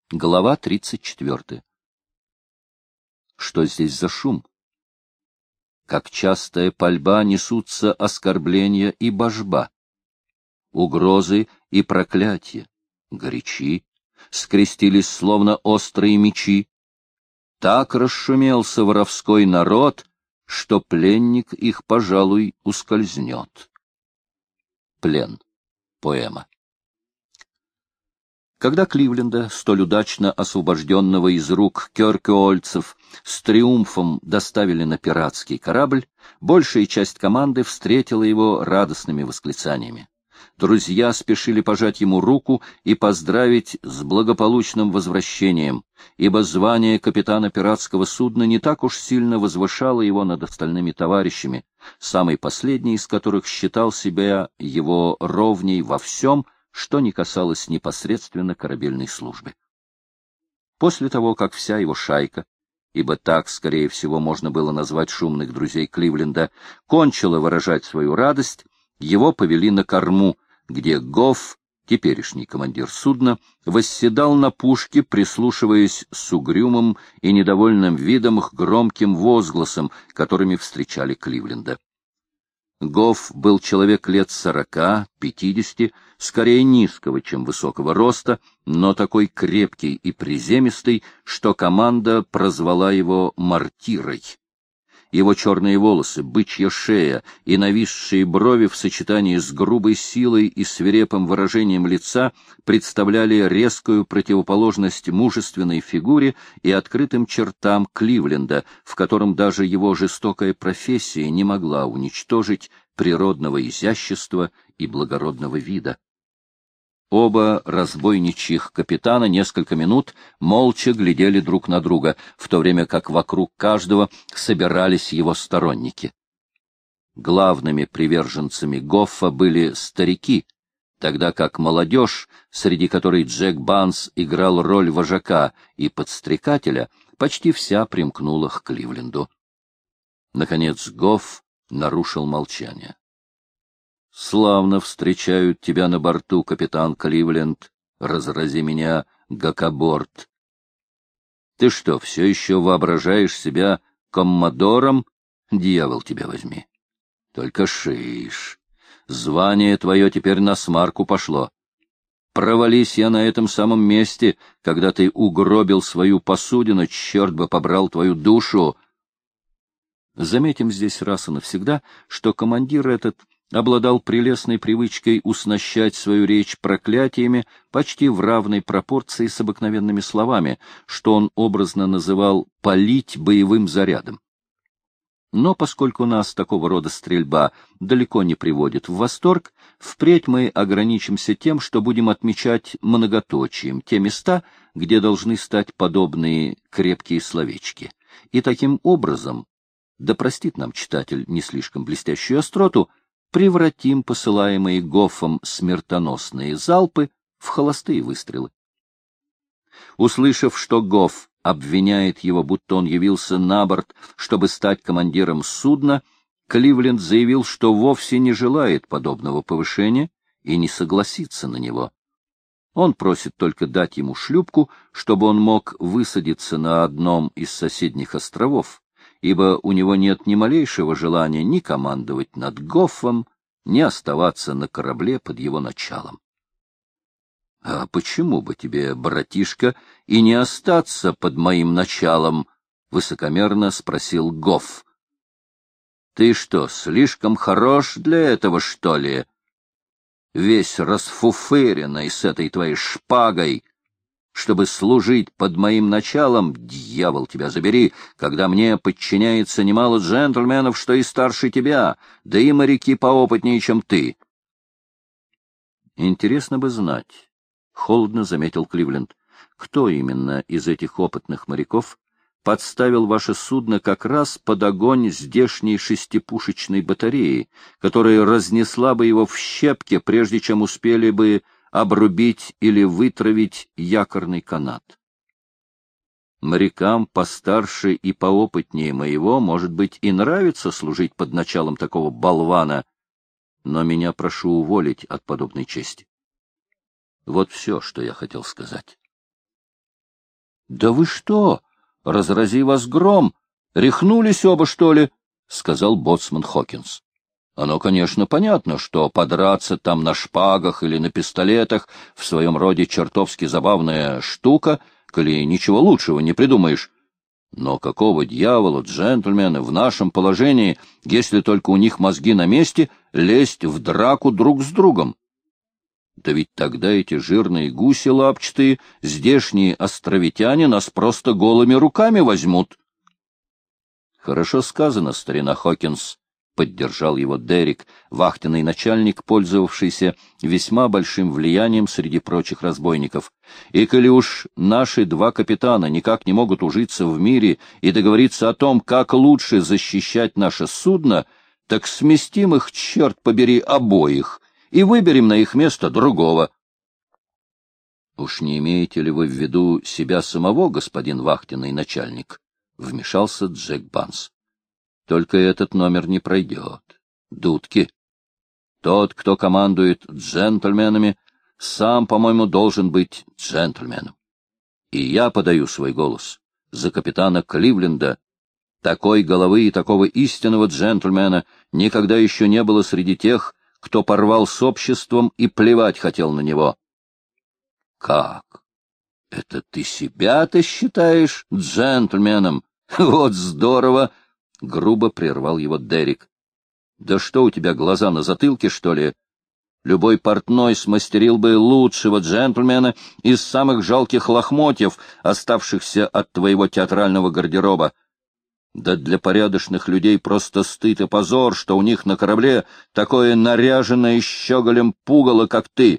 Глава 34. Что здесь за шум? Как частая пальба несутся оскорбления и божба, угрозы и проклятия, горячи, скрестились словно острые мечи. Так расшумелся воровской народ, что пленник их, пожалуй, ускользнет. Плен. Поэма. Когда Кливленда, столь удачно освобожденного из рук кёркеольцев, с триумфом доставили на пиратский корабль, большая часть команды встретила его радостными восклицаниями. Друзья спешили пожать ему руку и поздравить с благополучным возвращением, ибо звание капитана пиратского судна не так уж сильно возвышало его над остальными товарищами, самый последний из которых считал себя его ровней во всем, что не касалось непосредственно корабельной службы. После того, как вся его шайка, ибо так, скорее всего, можно было назвать шумных друзей Кливленда, кончила выражать свою радость, его повели на корму, где Гофф, теперешний командир судна, восседал на пушке, прислушиваясь с угрюмым и недовольным видом к громким возгласам, которыми встречали Кливленда. Гофф был человек лет 40-50, скорее низкого, чем высокого роста, но такой крепкий и приземистый, что команда прозвала его «мортирой». Его черные волосы, бычья шея и нависшие брови в сочетании с грубой силой и свирепым выражением лица представляли резкую противоположность мужественной фигуре и открытым чертам Кливленда, в котором даже его жестокая профессия не могла уничтожить природного изящества и благородного вида. Оба разбойничьих капитана несколько минут молча глядели друг на друга, в то время как вокруг каждого собирались его сторонники. Главными приверженцами Гоффа были старики, тогда как молодежь, среди которой Джек Банс играл роль вожака и подстрекателя, почти вся примкнула к Кливленду. Наконец Гофф нарушил молчание. — Славно встречают тебя на борту, капитан Кливленд, разрази меня, гакоборд. Ты что, все еще воображаешь себя коммодором? Дьявол тебя возьми. Только шиш. Звание твое теперь на смарку пошло. Провались я на этом самом месте, когда ты угробил свою посудину, черт бы побрал твою душу. Заметим здесь раз и навсегда, что командир этот обладал прелестной привычкой уснащать свою речь проклятиями почти в равной пропорции с обыкновенными словами, что он образно называл «палить боевым зарядом». Но поскольку нас такого рода стрельба далеко не приводит в восторг, впредь мы ограничимся тем, что будем отмечать многоточием те места, где должны стать подобные крепкие словечки. И таким образом, да простит нам читатель не слишком блестящую остроту, превратим посылаемые Гоффом смертоносные залпы в холостые выстрелы. Услышав, что Гофф обвиняет его, будто он явился на борт, чтобы стать командиром судна, Кливленд заявил, что вовсе не желает подобного повышения и не согласится на него. Он просит только дать ему шлюпку, чтобы он мог высадиться на одном из соседних островов, ибо у него нет ни малейшего желания ни командовать над Гоффом, ни оставаться на корабле под его началом. — А почему бы тебе, братишка, и не остаться под моим началом? — высокомерно спросил Гофф. — Ты что, слишком хорош для этого, что ли? Весь расфуфыренный с этой твоей шпагой, чтобы служить под моим началом, дьявол тебя забери, когда мне подчиняется немало джентльменов, что и старше тебя, да и моряки поопытнее, чем ты. Интересно бы знать, — холодно заметил Кливленд, — кто именно из этих опытных моряков подставил ваше судно как раз под огонь здешней шестипушечной батареи, которая разнесла бы его в щепки, прежде чем успели бы обрубить или вытравить якорный канат. Морякам постарше и поопытнее моего, может быть, и нравится служить под началом такого болвана, но меня прошу уволить от подобной чести. Вот все, что я хотел сказать. — Да вы что? Разрази вас гром! Рехнулись оба, что ли? — сказал боцман Хокинс. Оно, конечно, понятно, что подраться там на шпагах или на пистолетах в своем роде чертовски забавная штука, коли ничего лучшего не придумаешь. Но какого дьявола, джентльмены, в нашем положении, если только у них мозги на месте, лезть в драку друг с другом? Да ведь тогда эти жирные гуси лапчатые, здешние островитяне нас просто голыми руками возьмут. — Хорошо сказано, старина Хокинс, — поддержал его Дерек, вахтенный начальник, пользовавшийся весьма большим влиянием среди прочих разбойников. И коли уж наши два капитана никак не могут ужиться в мире и договориться о том, как лучше защищать наше судно, так сместим их, черт побери, обоих, и выберем на их место другого. — Уж не имеете ли вы в виду себя самого, господин вахтенный начальник? — вмешался Джек Банс. Только этот номер не пройдет. Дудки. Тот, кто командует джентльменами, сам, по-моему, должен быть джентльменом. И я подаю свой голос за капитана Кливленда. Такой головы и такого истинного джентльмена никогда еще не было среди тех, кто порвал с обществом и плевать хотел на него. — Как? Это ты себя-то считаешь джентльменом? Вот здорово! — грубо прервал его Дерек. — Да что у тебя, глаза на затылке, что ли? Любой портной смастерил бы лучшего джентльмена из самых жалких лохмотьев, оставшихся от твоего театрального гардероба. Да для порядочных людей просто стыд и позор, что у них на корабле такое наряженное щеголем пугало, как ты.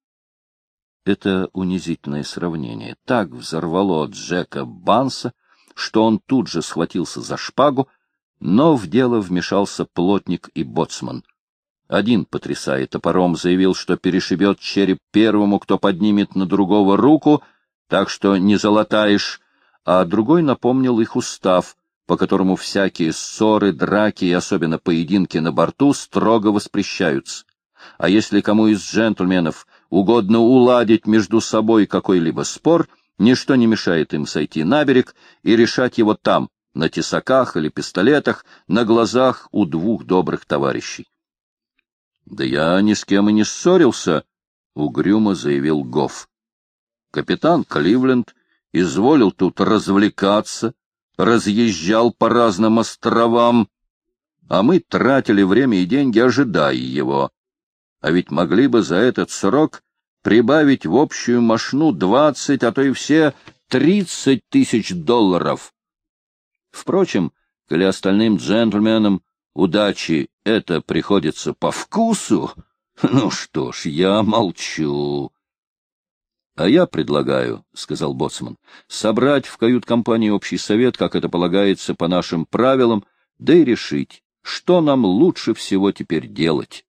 Это унизительное сравнение так взорвало Джека Банса, что он тут же схватился за шпагу, но в дело вмешался плотник и боцман. Один, потрясая топором, заявил, что перешибет череп первому, кто поднимет на другого руку, так что не залатаешь, а другой напомнил их устав, по которому всякие ссоры, драки и особенно поединки на борту строго воспрещаются. А если кому из джентльменов угодно уладить между собой какой-либо спор, ничто не мешает им сойти на берег и решать его там, на тесаках или пистолетах, на глазах у двух добрых товарищей. — Да я ни с кем и не ссорился, — угрюмо заявил Гофф. Капитан Кливленд изволил тут развлекаться, разъезжал по разным островам, а мы тратили время и деньги, ожидая его. А ведь могли бы за этот срок прибавить в общую мошну 20, а то и все 30 тысяч долларов. Впрочем, коли остальным джентльменам удачи это приходится по вкусу, ну что ж, я молчу. — А я предлагаю, — сказал боцман, — собрать в кают-компании общий совет, как это полагается по нашим правилам, да и решить, что нам лучше всего теперь делать.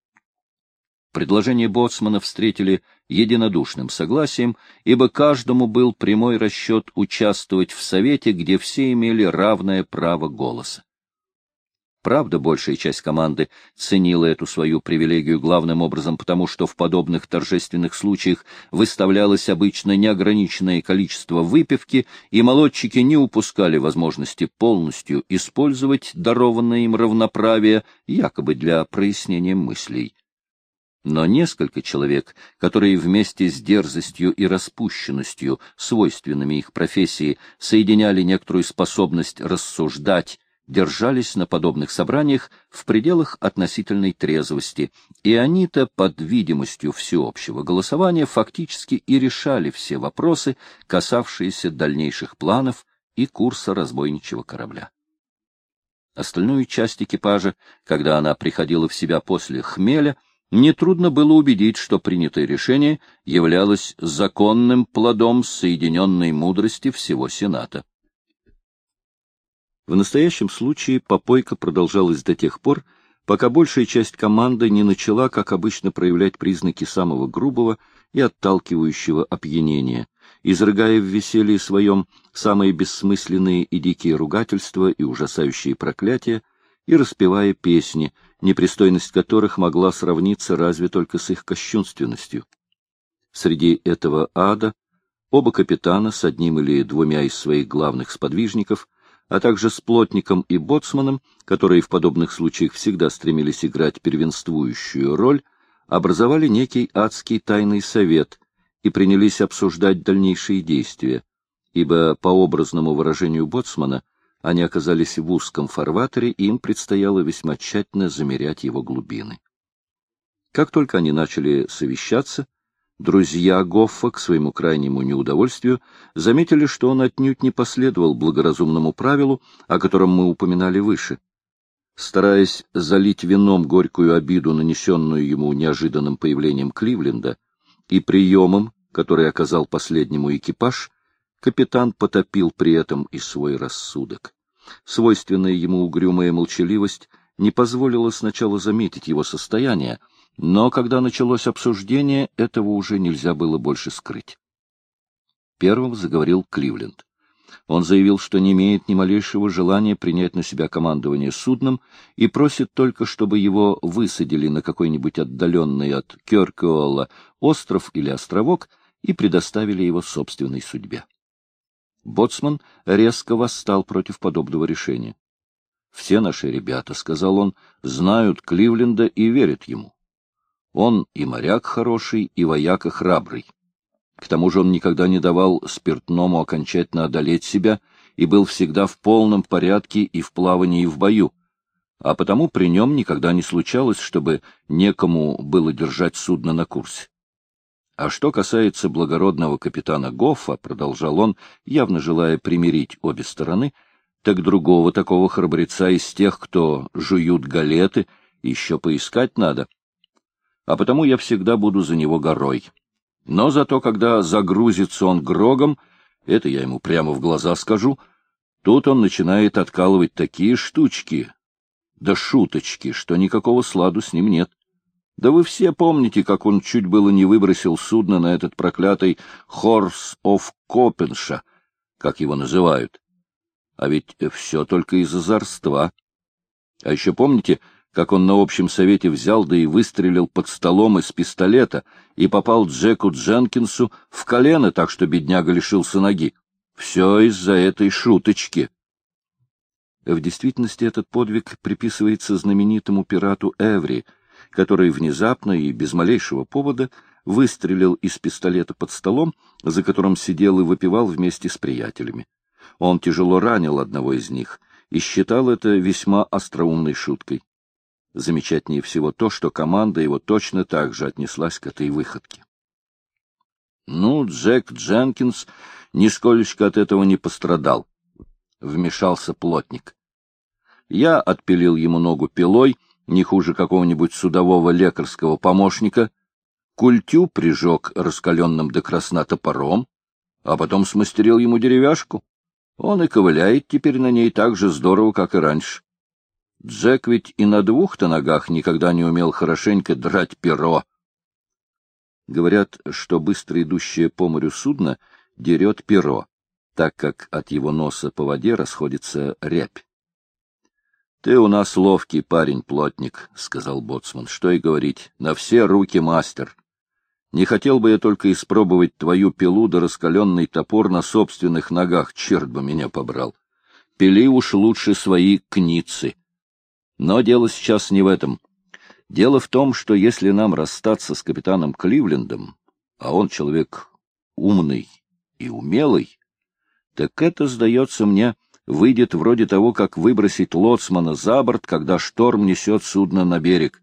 Предложение боцмана встретили единодушным согласием, ибо каждому был прямой расчет участвовать в совете, где все имели равное право голоса. Правда, большая часть команды ценила эту свою привилегию главным образом потому, что в подобных торжественных случаях выставлялось обычно неограниченное количество выпивки, и молодчики не упускали возможности полностью использовать дарованное им равноправие якобы для прояснения мыслей. Но несколько человек, которые вместе с дерзостью и распущенностью, свойственными их профессии, соединяли некоторую способность рассуждать, держались на подобных собраниях в пределах относительной трезвости, и они-то под видимостью всеобщего голосования фактически и решали все вопросы, касавшиеся дальнейших планов и курса разбойничьего корабля. Остальную часть экипажа, когда она приходила в себя после хмеля, нетрудно было убедить, что принятое решение являлось законным плодом соединенной мудрости всего Сената. В настоящем случае попойка продолжалась до тех пор, пока большая часть команды не начала, как обычно, проявлять признаки самого грубого и отталкивающего опьянения, изрыгая в веселье своем самые бессмысленные и дикие ругательства и ужасающие проклятия, и распевая песни, непристойность которых могла сравниться разве только с их кощунственностью. Среди этого ада Оба капитана с одним или двумя из своих главных сподвижников, а также с плотником и боцманом, которые в подобных случаях всегда стремились играть первенствующую роль, образовали некий адский тайный совет и принялись обсуждать дальнейшие действия, ибо, по образному выражению боцмана, они оказались в узком фарватере, и им предстояло весьма тщательно замерять его глубины. Как только они начали совещаться, друзья Гоффа, к своему крайнему неудовольствию, заметили, что он отнюдь не последовал благоразумному правилу, о котором мы упоминали выше. Стараясь залить вином горькую обиду, нанесенную ему неожиданным появлением Кливленда, и приемом, который оказал последнему экипаж, капитан потопил при этом и свой рассудок. Свойственная ему угрюмая молчаливость не позволила сначала заметить его состояние, но когда началось обсуждение, этого уже нельзя было больше скрыть. Первым заговорил Кливленд. Он заявил, что не имеет ни малейшего желания принять на себя командование судном и просит только, чтобы его высадили на какой-нибудь отдаленный от Кёркеола остров или островок и предоставили его собственной судьбе. Боцман резко восстал против подобного решения. «Все наши ребята, — сказал он, — знают Кливленда и верят ему. Он и моряк хороший, и вояка храбрый. К тому же он никогда не давал спиртному окончательно одолеть себя и был всегда в полном порядке и в плавании, и в бою, а потому при нем никогда не случалось, чтобы некому было держать судно на курсе. А что касается благородного капитана Гоффа, — продолжал он, явно желая примирить обе стороны, — так другого такого храбреца из тех, кто жуют галеты, еще поискать надо. А потому я всегда буду за него горой. Но зато, когда загрузится он грогом, это я ему прямо в глаза скажу, тут он начинает откалывать такие штучки, да шуточки, что никакого сладу с ним нет. Да вы все помните, как он чуть было не выбросил судно на этот проклятый Хорс оф Копенша, как его называют. А ведь все только из озорства. А еще помните, как он на общем совете взял да и выстрелил под столом из пистолета и попал Джеку Дженкинсу в колено, так что бедняга лишился ноги? Все из-за этой шуточки. В действительности этот подвиг приписывается знаменитому пирату Эври, который внезапно и без малейшего повода выстрелил из пистолета под столом, за которым сидел и выпивал вместе с приятелями. Он тяжело ранил одного из них и считал это весьма остроумной шуткой. Замечательнее всего то, что команда его точно так же отнеслась к этой выходке. Ну, Джек Дженкинс нисколечко от этого не пострадал, — вмешался плотник. Я отпилил ему ногу пилой, не хуже какого-нибудь судового лекарского помощника, культю прижег раскаленным до красна топором, а потом смастерил ему деревяшку. Он и ковыляет теперь на ней так же здорово, как и раньше. Джек ведь и на двух-то ногах никогда не умел хорошенько драть перо. Говорят, что быстро идущее по морю судно дерет перо, так как от его носа по воде расходится рябь. — Ты у нас ловкий парень, плотник, — сказал боцман. — Что и говорить, на все руки мастер. Не хотел бы я только испробовать твою пилу да раскаленный топор на собственных ногах, черт бы меня побрал. Пили уж лучше свои кницы. Но дело сейчас не в этом. Дело в том, что если нам расстаться с капитаном Кливлендом, а он человек умный и умелый, так это, сдается мне, выйдет вроде того, как выбросить лоцмана за борт, когда шторм несет судно на берег.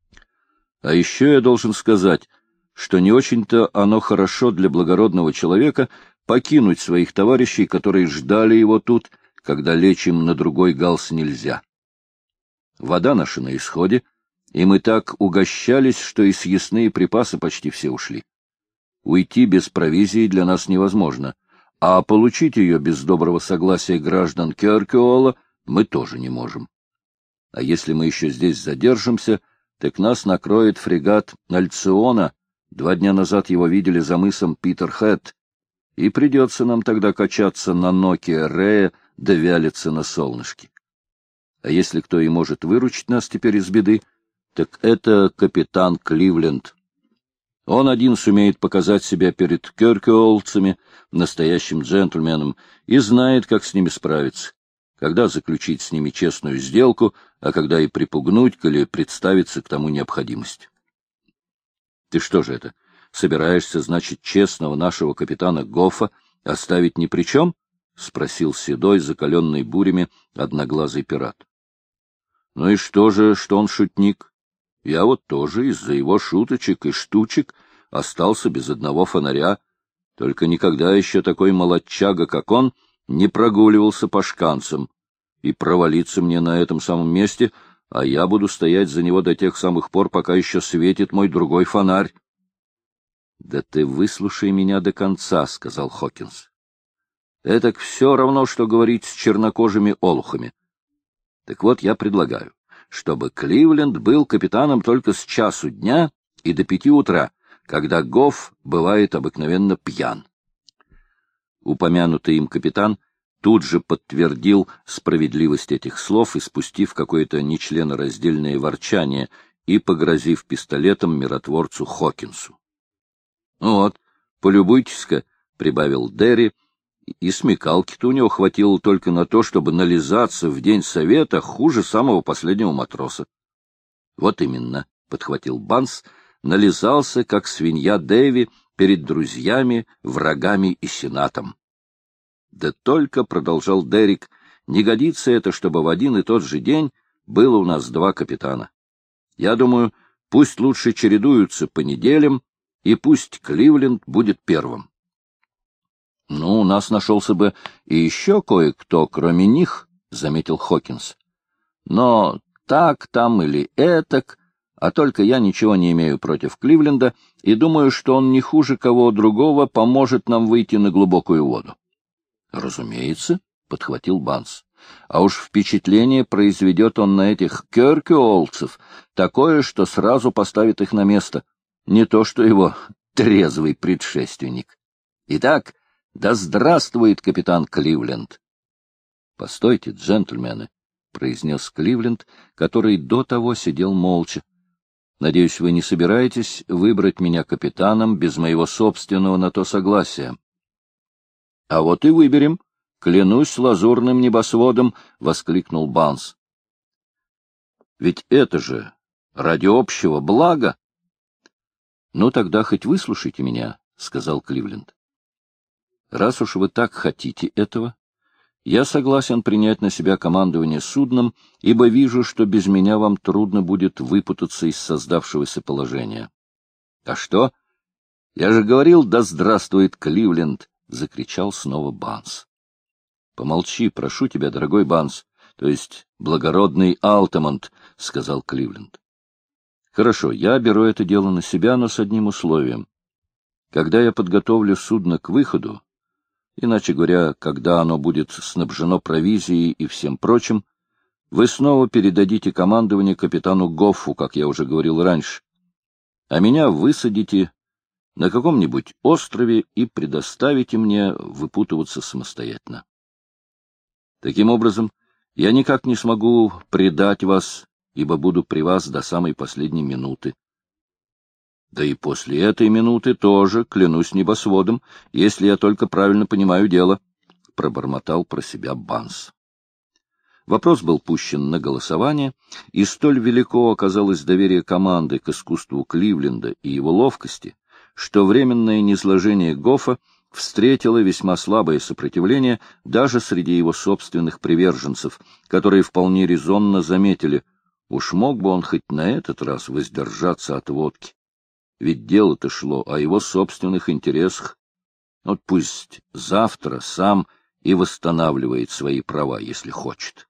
А еще я должен сказать, что не очень-то оно хорошо для благородного человека покинуть своих товарищей, которые ждали его тут, когда лечь им на другой галс нельзя. Вода наша на исходе, и мы так угощались, что и съестные припасы почти все ушли. Уйти без провизии для нас невозможно, а получить ее без доброго согласия граждан Кёркеола мы тоже не можем. А если мы еще здесь задержимся, так нас накроет фрегат Альциона, 2 дня назад его видели за мысом Питер-Хэт, и придется нам тогда качаться на ноке Рея да вялиться на солнышке. А если кто и может выручить нас теперь из беды, так это капитан Кливленд. Он один сумеет показать себя перед кёркеолцами, настоящим джентльменом и знает, как с ними справиться, когда заключить с ними честную сделку, а когда и припугнуть, коли представится к тому необходимость. Ты что же это, собираешься, значит, честного нашего капитана Гоффа оставить ни при чем? — спросил седой, закаленный бурями, одноглазый пират. — Ну и что же, что он шутник? Я вот тоже из-за его шуточек и штучек остался без одного фонаря, только никогда еще такой молодчага, как он, не прогуливался по шканцам, и провалиться мне на этом самом месте, а я буду стоять за него до тех самых пор, пока еще светит мой другой фонарь. — Да ты выслушай меня до конца, — сказал Хокинс. — Это все равно, что говорить с чернокожими олухами. Так вот, я предлагаю, чтобы Кливленд был капитаном только с часу дня и до 5 утра, когда Гофф бывает обыкновенно пьян. Упомянутый им капитан тут же подтвердил справедливость этих слов, испустив какое-то нечленораздельное ворчание и погрозив пистолетом миротворцу Хокинсу. — Вот, полюбуйтесь-ка, — прибавил Дерри, и смекалки-то у него хватило только на то, чтобы нализаться в день совета хуже самого последнего матроса. — Вот именно, — подхватил Банс, — нализался, как свинья Дэви, перед друзьями, врагами и сенатом. — Да только, — продолжал Деррик, — не годится это, чтобы в один и тот же день было у нас 2 капитана. Я думаю, пусть лучше чередуются по неделям, и пусть Кливленд будет первым. — Ну, у нас нашелся бы и еще кое-кто, кроме них, — заметил Хокинс. — Но так там или этак, а только я ничего не имею против Кливленда и думаю, что он не хуже кого другого поможет нам выйти на глубокую воду. — Разумеется, — подхватил Банс. — А уж впечатление произведет он на этих кёркюолцев такое, что сразу поставит их на место. Не то что его трезвый предшественник. Итак, да здравствует капитан Кливленд! — Постойте, джентльмены, — произнес Кливленд, который до того сидел молча. — Надеюсь, вы не собираетесь выбрать меня капитаном без моего собственного на то согласия. — А вот и выберем, клянусь лазурным небосводом, — воскликнул Банс. — Ведь это же ради общего блага. — Ну, тогда хоть выслушайте меня, — сказал Кливленд. — Раз уж вы так хотите этого, я согласен принять на себя командование судном, ибо вижу, что без меня вам трудно будет выпутаться из создавшегося положения. — А что? Я же говорил, да здравствует Кливленд! — закричал снова Банс. — Помолчи, прошу тебя, дорогой Банс, то есть благородный Алтамонт, — сказал Кливленд. — Хорошо, я беру это дело на себя, но с одним условием. Когда я подготовлю судно к выходу, иначе говоря, когда оно будет снабжено провизией и всем прочим, вы снова передадите командование капитану Гоффу, как я уже говорил раньше, а меня высадите на каком-нибудь острове и предоставите мне выпутываться самостоятельно. Таким образом, я никак не смогу предать вас, ибо буду при вас до самой последней минуты. Да и после этой минуты тоже, клянусь небосводом, если я только правильно понимаю дело, — пробормотал про себя Банс. Вопрос был пущен на голосование, и столь велико оказалось доверие команды к искусству Кливленда и его ловкости, что временное низложение Гоффа встретило весьма слабое сопротивление даже среди его собственных приверженцев, которые вполне резонно заметили, уж мог бы он хоть на этот раз воздержаться от водки. Ведь дело-то шло о его собственных интересах. Вот пусть завтра сам и восстанавливает свои права, если хочет.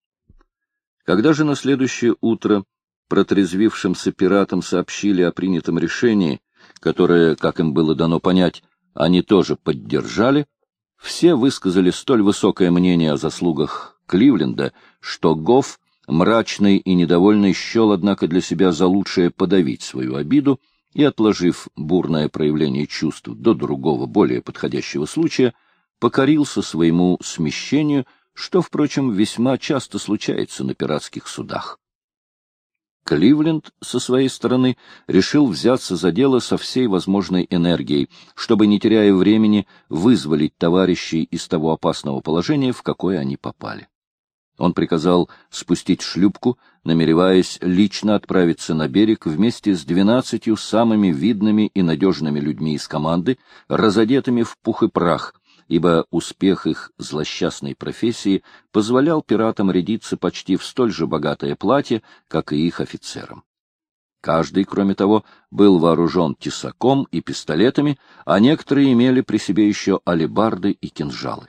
Когда же на следующее утро протрезвившимся пиратам сообщили о принятом решении, которое, как им было дано понять, они тоже поддержали, все высказали столь высокое мнение о заслугах Кливленда, что Гофф, мрачный и недовольный, счел, однако, для себя за лучшее подавить свою обиду и, отложив бурное проявление чувств до другого, более подходящего случая, покорился своему смещению, что, впрочем, весьма часто случается на пиратских судах. Кливленд, со своей стороны, решил взяться за дело со всей возможной энергией, чтобы, не теряя времени, вызволить товарищей из того опасного положения, в какое они попали. Он приказал спустить шлюпку, намереваясь лично отправиться на берег вместе с 12 самыми видными и надежными людьми из команды, разодетыми в пух и прах, ибо успех их злосчастной профессии позволял пиратам рядиться почти в столь же богатое платье, как и их офицерам. Каждый, кроме того, был вооружен тесаком и пистолетами, а некоторые имели при себе еще алебарды и кинжалы.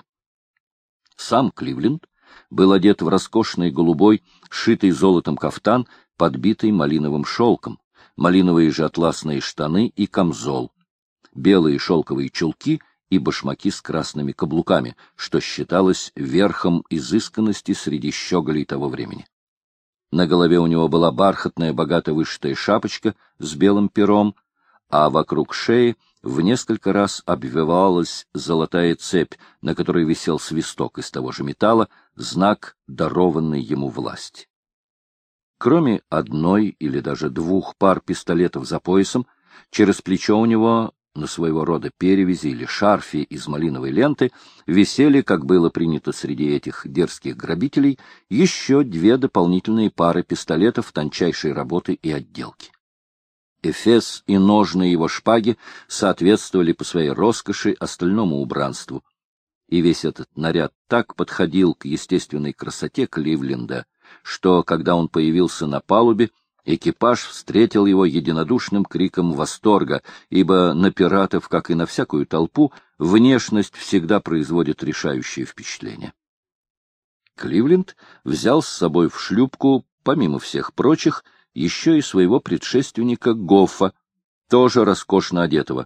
Сам Кливленд был одет в роскошный голубой, шитый золотом кафтан, подбитый малиновым шелком, малиновые же атласные штаны и камзол, белые шелковые чулки и башмаки с красными каблуками, что считалось верхом изысканности среди щеголей того времени. На голове у него была бархатная, богато вышитая шапочка с белым пером, а вокруг шеи в несколько раз обвивалась золотая цепь, на которой висел свисток из того же металла, знак дарованной ему власти. Кроме одной или даже двух пар пистолетов за поясом, через плечо у него на своего рода перевязи или шарфе из малиновой ленты висели, как было принято среди этих дерзких грабителей, еще 2 дополнительные пары пистолетов тончайшей работы и отделки. Эфес и ножны его шпаги соответствовали по своей роскоши остальному убранству, и весь этот наряд так подходил к естественной красоте Кливленда, что, когда он появился на палубе, экипаж встретил его единодушным криком восторга, ибо на пиратов, как и на всякую толпу, внешность всегда производит решающее впечатление. Кливленд взял с собой в шлюпку, помимо всех прочих, еще и своего предшественника Гоффа, тоже роскошно одетого.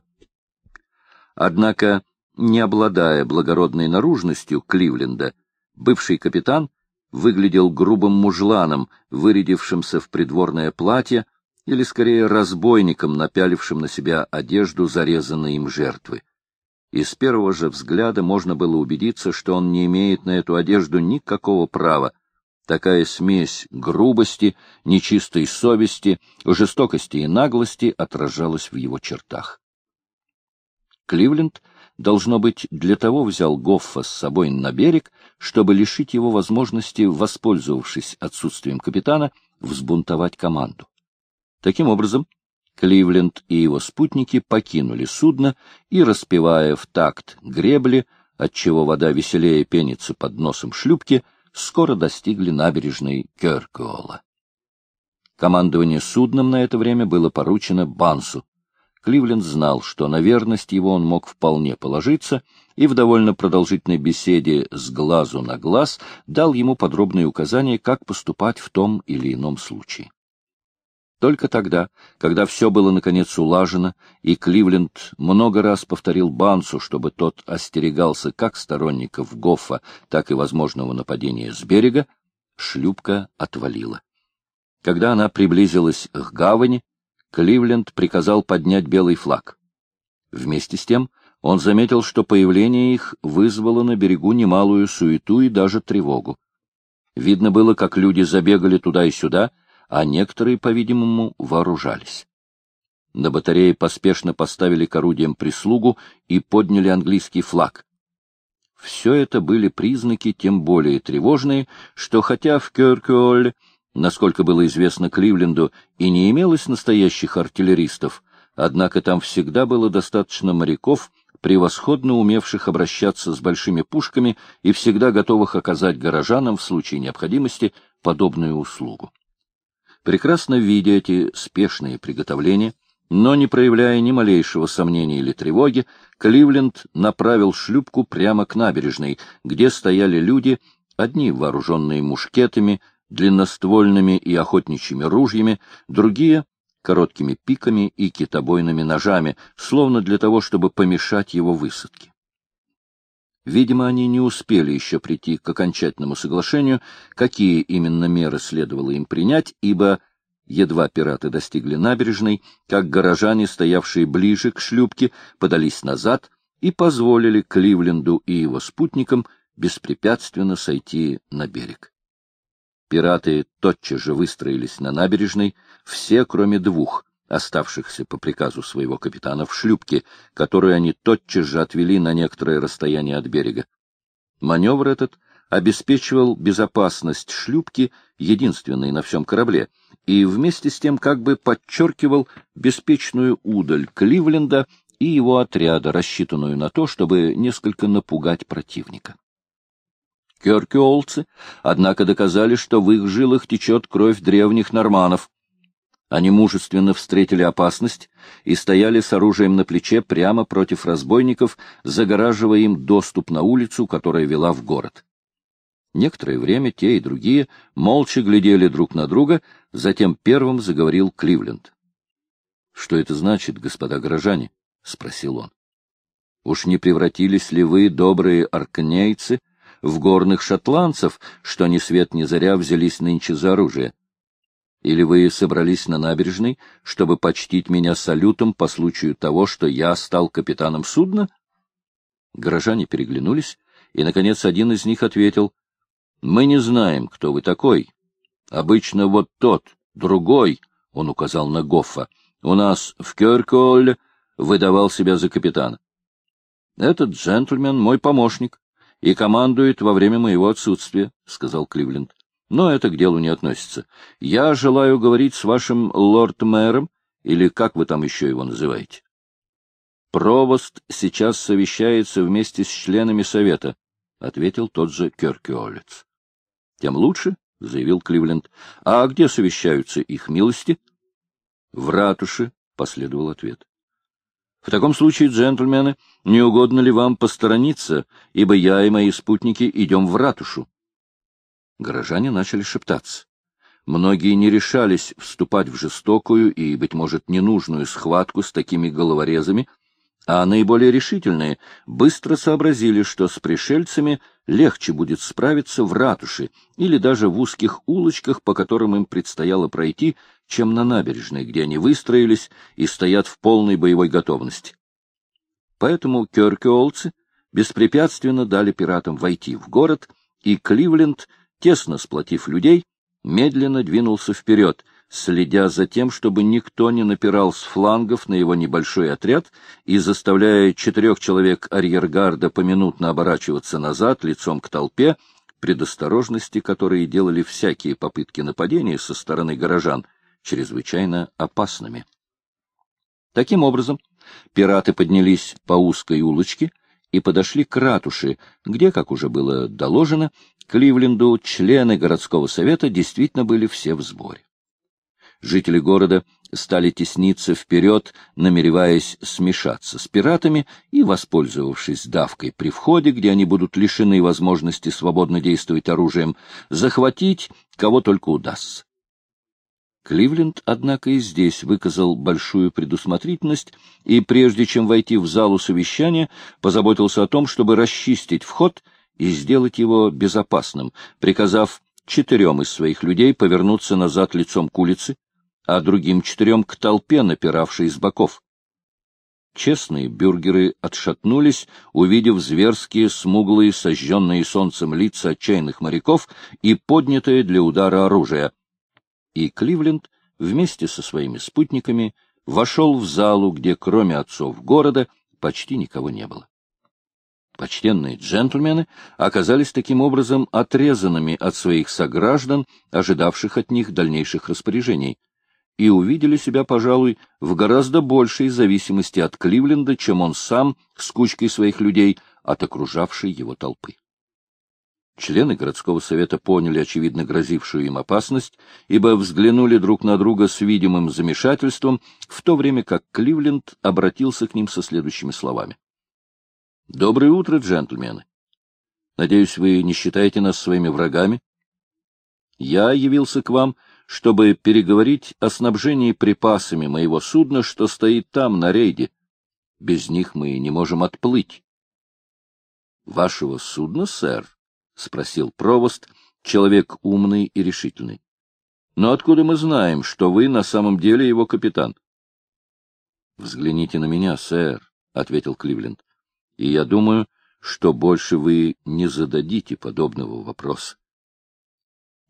Однако, не обладая благородной наружностью Кливленда, бывший капитан выглядел грубым мужланом, вырядившимся в придворное платье, или, скорее, разбойником, напялившим на себя одежду зарезанной им жертвы. И с первого же взгляда можно было убедиться, что он не имеет на эту одежду никакого права. Такая смесь грубости, нечистой совести, жестокости и наглости отражалась в его чертах. Кливленд, должно быть, для того взял Гоффа с собой на берег, чтобы лишить его возможности, воспользовавшись отсутствием капитана, взбунтовать команду. Таким образом, Кливленд и его спутники покинули судно и, распевая в такт гребли, отчего вода веселее пенится под носом шлюпки, скоро достигли набережной Кёркуолла. Командование судном на это время было поручено Бансу. Кливленд знал, что на верность его он мог вполне положиться, и в довольно продолжительной беседе с глазу на глаз дал ему подробные указания, как поступать в том или ином случае. Только тогда, когда все было наконец улажено, и Кливленд много раз повторил Бансу, чтобы тот остерегался как сторонников Гоффа, так и возможного нападения с берега, шлюпка отвалила. Когда она приблизилась к гавани, Кливленд приказал поднять белый флаг. Вместе с тем он заметил, что появление их вызвало на берегу немалую суету и даже тревогу. Видно было, как люди забегали туда и сюда, а некоторые, по-видимому, вооружались. На батарее поспешно поставили к орудиям прислугу и подняли английский флаг. Все это были признаки тем более тревожные, что хотя в Кёркуолле, насколько было известно Кливленду, и не имелось настоящих артиллеристов, однако там всегда было достаточно моряков, превосходно умевших обращаться с большими пушками и всегда готовых оказать горожанам в случае необходимости подобную услугу. Прекрасно видя эти спешные приготовления, но не проявляя ни малейшего сомнения или тревоги, Кливленд направил шлюпку прямо к набережной, где стояли люди, одни вооруженные мушкетами, длинноствольными и охотничьими ружьями, другие — короткими пиками и китобойными ножами, словно для того, чтобы помешать его высадке. Видимо, они не успели еще прийти к окончательному соглашению, какие именно меры следовало им принять, ибо едва пираты достигли набережной, как горожане, стоявшие ближе к шлюпке, подались назад и позволили Кливленду и его спутникам беспрепятственно сойти на берег. Пираты тотчас же выстроились на набережной, все, кроме двух, оставшихся по приказу своего капитана в шлюпке, которую они тотчас же отвели на некоторое расстояние от берега. Маневр этот обеспечивал безопасность шлюпки, единственной на всем корабле, и вместе с тем как бы подчеркивал беспечную удаль Кливленда и его отряда, рассчитанную на то, чтобы несколько напугать противника. Кёркюолцы, однако, доказали, что в их жилах течет кровь древних норманнов. Они мужественно встретили опасность и стояли с оружием на плече прямо против разбойников, загораживая им доступ на улицу, которая вела в город. Некоторое время те и другие молча глядели друг на друга, затем первым заговорил Кливленд. — Что это значит, господа горожане? — спросил он. — Уж не превратились ли вы, добрые аркнейцы, в горных шотландцев, что ни свет ни заря взялись нынче за оружие? Или вы собрались на набережной, чтобы почтить меня салютом по случаю того, что я стал капитаном судна? Горожане переглянулись, и, наконец, один из них ответил: — Мы не знаем, кто вы такой. Обычно вот тот, другой, — он указал на Гоффа, — у нас в Кёркюолле выдавал себя за капитана. Этот джентльмен мой помощник и командует во время моего отсутствия, — сказал Кливленд. Но это к делу не относится. Я желаю говорить с вашим лорд-мэром, или как вы там еще его называете. Провост сейчас совещается вместе с членами совета, — ответил тот же Кёркюоллец. — Тем лучше, — заявил Кливленд. — А где совещаются их милости? — В ратуше, — последовал ответ. — В таком случае, джентльмены, не угодно ли вам посторониться, ибо я и мои спутники идем в ратушу? Горожане начали шептаться. Многие не решались вступать в жестокую и, быть может, ненужную схватку с такими головорезами, а наиболее решительные быстро сообразили, что с пришельцами легче будет справиться в ратуше или даже в узких улочках, по которым им предстояло пройти, чем на набережной, где они выстроились и стоят в полной боевой готовности. Поэтому кёркюолцы беспрепятственно дали пиратам войти в город, и Кливленд, тесно сплотив людей, медленно двинулся вперед, следя за тем, чтобы никто не напирал с флангов на его небольшой отряд и заставляя 4 человек арьергарда поминутно оборачиваться назад лицом к толпе, предосторожности, которые делали всякие попытки нападения со стороны горожан чрезвычайно опасными. Таким образом, пираты поднялись по узкой улочке и подошли к ратуше, где, как уже было доложено, Кливленду члены городского совета действительно были все в сборе. Жители города стали тесниться вперед, намереваясь смешаться с пиратами и, воспользовавшись давкой при входе, где они будут лишены возможности свободно действовать оружием, захватить кого только удастся. Кливленд, однако, и здесь выказал большую предусмотрительность и, прежде чем войти в залу совещания, позаботился о том, чтобы расчистить вход и сделать его безопасным, приказав 4 из своих людей повернуться назад лицом к улице, а другим 4 к толпе, напиравшей с боков. Честные бюргеры отшатнулись, увидев зверские, смуглые, сожженные солнцем лица отчаянных моряков и поднятое для удара оружие. И Кливленд вместе со своими спутниками вошел в залу, где, кроме отцов города, почти никого не было. Почтенные джентльмены оказались таким образом отрезанными от своих сограждан, ожидавших от них дальнейших распоряжений, и увидели себя, пожалуй, в гораздо большей зависимости от Кливленда, чем он сам с кучкой своих людей от окружавшей его толпы. Члены городского совета поняли, очевидно, грозившую им опасность, ибо взглянули друг на друга с видимым замешательством, в то время как Кливленд обратился к ним со следующими словами. — Доброе утро, джентльмены. Надеюсь, вы не считаете нас своими врагами? Я явился к вам, чтобы переговорить о снабжении припасами моего судна, что стоит там, на рейде. Без них мы не можем отплыть. — Вашего судна, сэр? — спросил провост, человек умный и решительный. — Но откуда мы знаем, что вы на самом деле его капитан? — Взгляните на меня, сэр, — ответил Кливленд, — и я думаю, что больше вы не зададите подобного вопроса.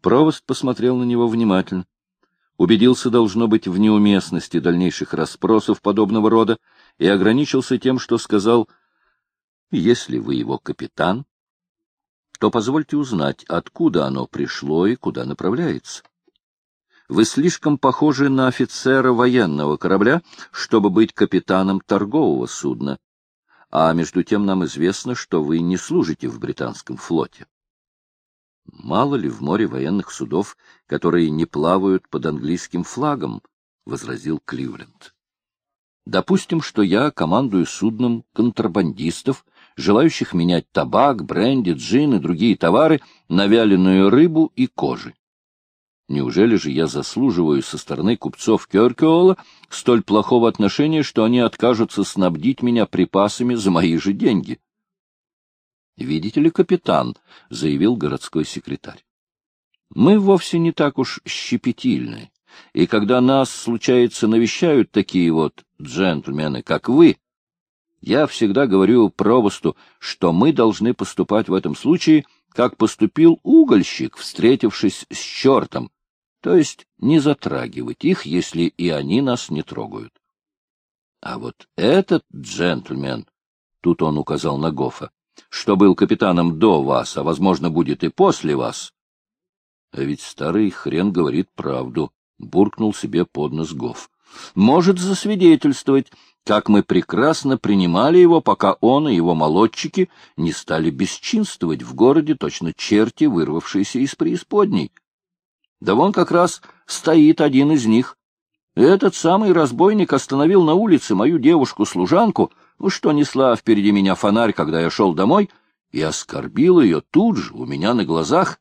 Провост посмотрел на него внимательно. Убедился, должно быть, в неуместности дальнейших расспросов подобного рода и ограничился тем, что сказал: «Если вы его капитан, то позвольте узнать, откуда оно пришло и куда направляется. Вы слишком похожи на офицера военного корабля, чтобы быть капитаном торгового судна, а между тем нам известно, что вы не служите в британском флоте». «Мало ли в море военных судов, которые не плавают под английским флагом», — возразил Кливленд. «Допустим, что я командую судном контрабандистов, желающих менять табак, бренди, джин и другие товары на вяленую рыбу и кожи. Неужели же я заслуживаю со стороны купцов Кёркеола столь плохого отношения, что они откажутся снабдить меня припасами за мои же деньги?» «Видите ли, капитан», — заявил городской секретарь, — «мы вовсе не так уж щепетильны, и когда нас, случается, навещают такие вот джентльмены, как вы, я всегда говорю провосту, что мы должны поступать в этом случае, как поступил угольщик, встретившись с чертом, то есть не затрагивать их, если и они нас не трогают. А вот этот джентльмен, тут он указал на Гофа, что был капитаном до вас, а, возможно, будет и после вас. А ведь старый хрен говорит правду, — буркнул себе под нос Гоф. Может засвидетельствовать, как мы прекрасно принимали его, пока он и его молодчики не стали бесчинствовать в городе, точно черти, вырвавшиеся из преисподней. Да вон как раз стоит один из них. Этот самый разбойник остановил на улице мою девушку-служанку, что несла впереди меня фонарь, когда я шел домой, и оскорбил ее тут же, у меня на глазах.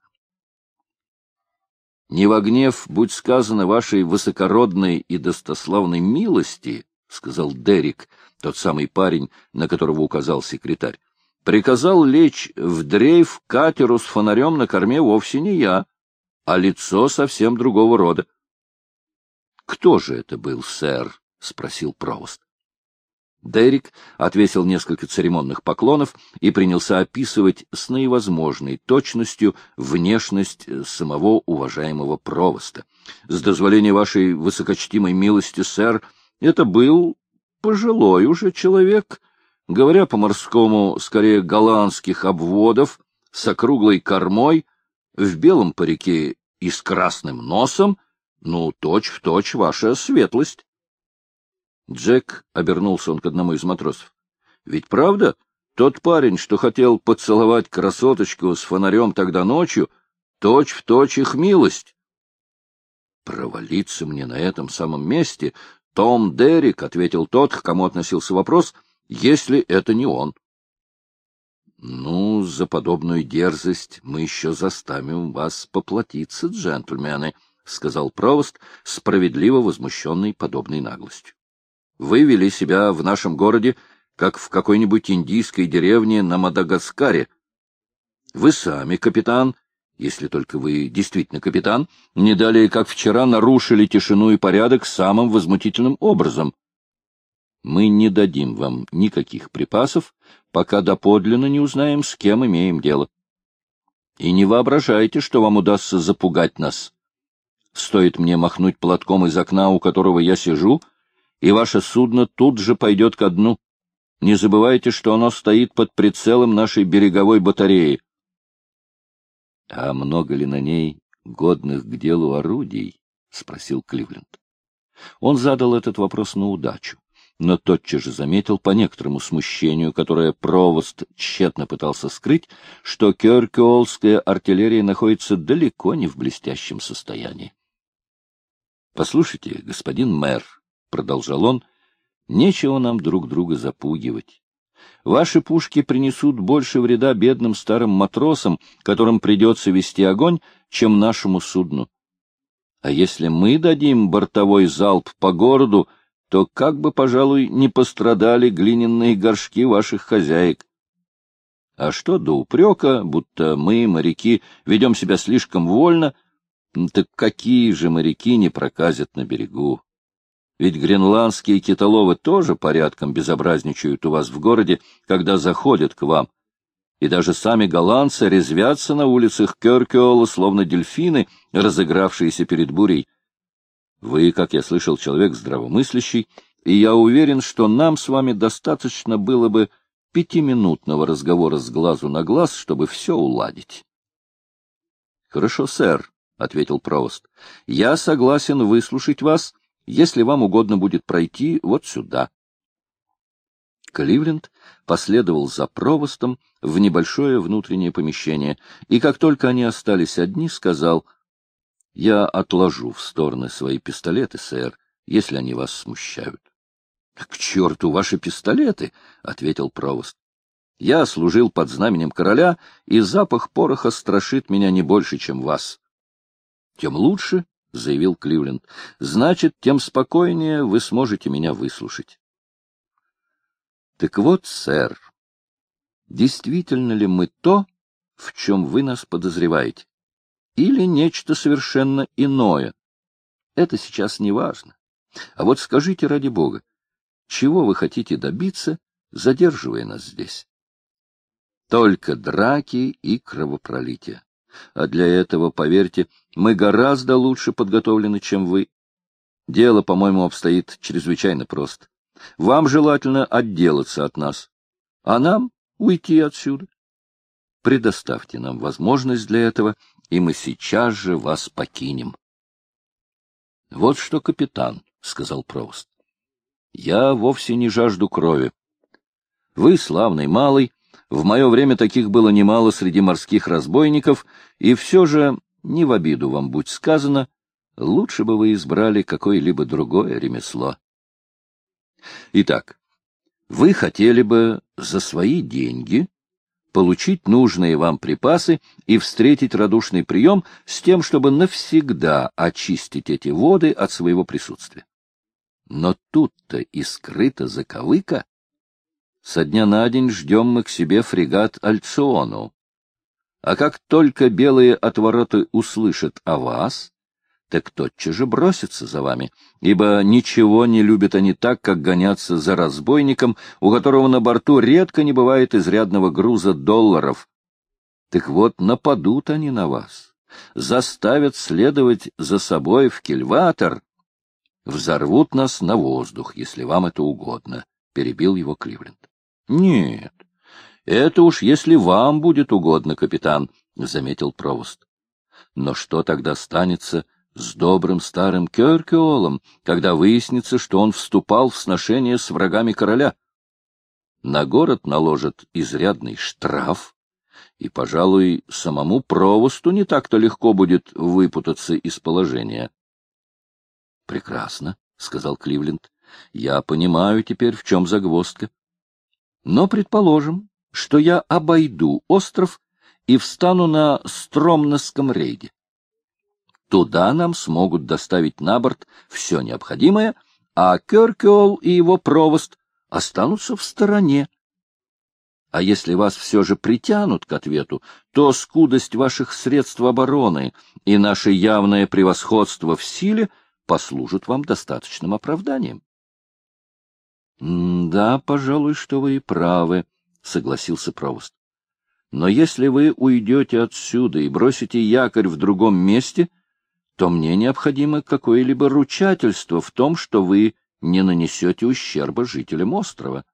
«Не во гнев, будь сказано, вашей высокородной и достославной милости, — сказал Дерек, тот самый парень, на которого указал секретарь, — приказал лечь в дрейф катеру с фонарем на корме вовсе не я, а лицо совсем другого рода». — Кто же это был, сэр? — спросил провост. Дерек отвесил несколько церемонных поклонов и принялся описывать с наивозможной точностью внешность самого уважаемого провоста. «С дозволения вашей высокочтимой милости, сэр, это был пожилой уже человек, говоря по-морскому, скорее голландских обводов, с округлой кормой, в белом парике и с красным носом, ну, точь-в-точь ваша светлость». Джек, обернулся он к одному из матросов. — Ведь правда, тот парень, что хотел поцеловать красоточку с фонарем тогда ночью, точь-в-точь их милость? Провалиться мне на этом самом месте, Том Дерек, — ответил тот, к кому относился вопрос, — если это не он. — Ну, за подобную дерзость мы еще заставим вас поплатиться, джентльмены, — сказал провост, справедливо возмущенный подобной наглостью. Вы вели себя в нашем городе, как в какой-нибудь индийской деревне на Мадагаскаре. Вы сами, капитан, если только вы действительно капитан, не далее, как вчера, нарушили тишину и порядок самым возмутительным образом. Мы не дадим вам никаких припасов, пока доподлинно не узнаем, с кем имеем дело. И не воображайте, что вам удастся запугать нас. Стоит мне махнуть платком из окна, у которого я сижу, и ваше судно тут же пойдет ко дну. Не забывайте, что оно стоит под прицелом нашей береговой батареи. — А много ли на ней годных к делу орудий? — спросил Кливленд. Он задал этот вопрос на удачу, но тотчас же заметил по некоторому смущению, которое провост тщетно пытался скрыть, что кёркеолская артиллерия находится далеко не в блестящем состоянии. — Послушайте, господин мэр, — продолжал он, — нечего нам друг друга запугивать. Ваши пушки принесут больше вреда бедным старым матросам, которым придется вести огонь, чем нашему судну. А если мы дадим бортовой залп по городу, то как бы, пожалуй, не пострадали глиняные горшки ваших хозяек. А что до упрека, будто мы, моряки, ведем себя слишком вольно, так какие же моряки не проказят на берегу? Ведь гренландские китоловы тоже порядком безобразничают у вас в городе, когда заходят к вам. и даже сами голландцы резвятся на улицах Кёркеола, словно дельфины, разыгравшиеся перед бурей. Вы, как я слышал, человек здравомыслящий, и я уверен, что нам с вами достаточно было бы 5-минутного разговора с глазу на глаз, чтобы все уладить. — Хорошо, сэр, — ответил провост. — Я согласен выслушать вас, если вам угодно будет пройти вот сюда. Кливленд последовал за провостом в небольшое внутреннее помещение, и как только они остались одни, сказал: — Я отложу в стороны свои пистолеты, сэр, если они вас смущают. — К черту ваши пистолеты! — ответил провост. — Я служил под знаменем короля, и запах пороха страшит меня не больше, чем вас. — Тем лучше, — заявил Кливленд. — Значит, тем спокойнее вы сможете меня выслушать. — Так вот, сэр, действительно ли мы то, в чем вы нас подозреваете, или нечто совершенно иное? Это сейчас не важно. А вот скажите ради Бога, чего вы хотите добиться, задерживая нас здесь? Только драки и кровопролитие. А для этого, поверьте, мы гораздо лучше подготовлены, чем вы. Дело, по-моему, обстоит чрезвычайно просто. Вам желательно отделаться от нас, а нам уйти отсюда. Предоставьте нам возможность для этого, и мы сейчас же вас покинем. — Вот что, капитан, — сказал провост, — я вовсе не жажду крови. Вы славный малый, в мое время таких было немало среди морских разбойников, и все же, не в обиду вам будь сказано, лучше бы вы избрали какое-либо другое ремесло. Итак, вы хотели бы за свои деньги получить нужные вам припасы и встретить радушный прием с тем, чтобы навсегда очистить эти воды от своего присутствия. Но тут-то и скрыта заковыка. Со дня на день ждем мы к себе фрегат Альциону. А как только белые отвороты услышат о вас, так тотчас же бросятся за вами, ибо ничего не любят они так, как гоняться за разбойником, у которого на борту редко не бывает изрядного груза долларов. Так вот, нападут они на вас, заставят следовать за собой в кильватер, взорвут нас на воздух, если вам это угодно, — перебил его Кливленд. — Нет, это уж если вам будет угодно, капитан, — заметил провост. — Но что тогда станется с добрым старым Кёркеолом, когда выяснится, что он вступал в сношение с врагами короля? На город наложат изрядный штраф, и, пожалуй, самому провосту не так-то легко будет выпутаться из положения. — Прекрасно, — сказал Кливленд. — Я понимаю теперь, в чем загвоздка. Но предположим, что я обойду остров и встану на Стромнесском рейде. Туда нам смогут доставить на борт все необходимое, а Кёркеол и его провост останутся в стороне. А если вас все же притянут к ответу, то скудость ваших средств обороны и наше явное превосходство в силе послужат вам достаточным оправданием. — Да, пожалуй, что вы и правы, — согласился провост. — Но если вы уйдете отсюда и бросите якорь в другом месте, то мне необходимо какое-либо ручательство в том, что вы не нанесете ущерба жителям острова.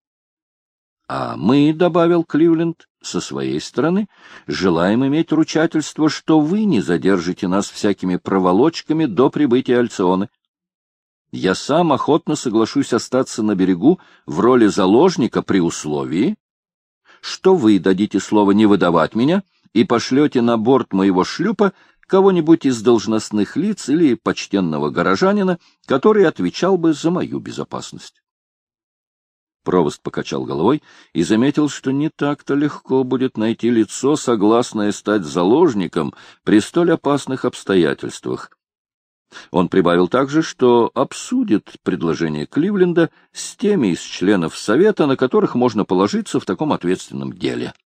А мы, — добавил Кливленд, — со своей стороны желаем иметь ручательство, что вы не задержите нас всякими проволочками до прибытия Альционы. Я сам охотно соглашусь остаться на берегу в роли заложника при условии, что вы дадите слово не выдавать меня и пошлете на борт моего шлюпа кого-нибудь из должностных лиц или почтенного горожанина, который отвечал бы за мою безопасность. Провост покачал головой и заметил, что не так-то легко будет найти лицо, согласное стать заложником при столь опасных обстоятельствах. Он прибавил также, что обсудит предложение Кливленда с теми из членов Совета, на которых можно положиться в таком ответственном деле.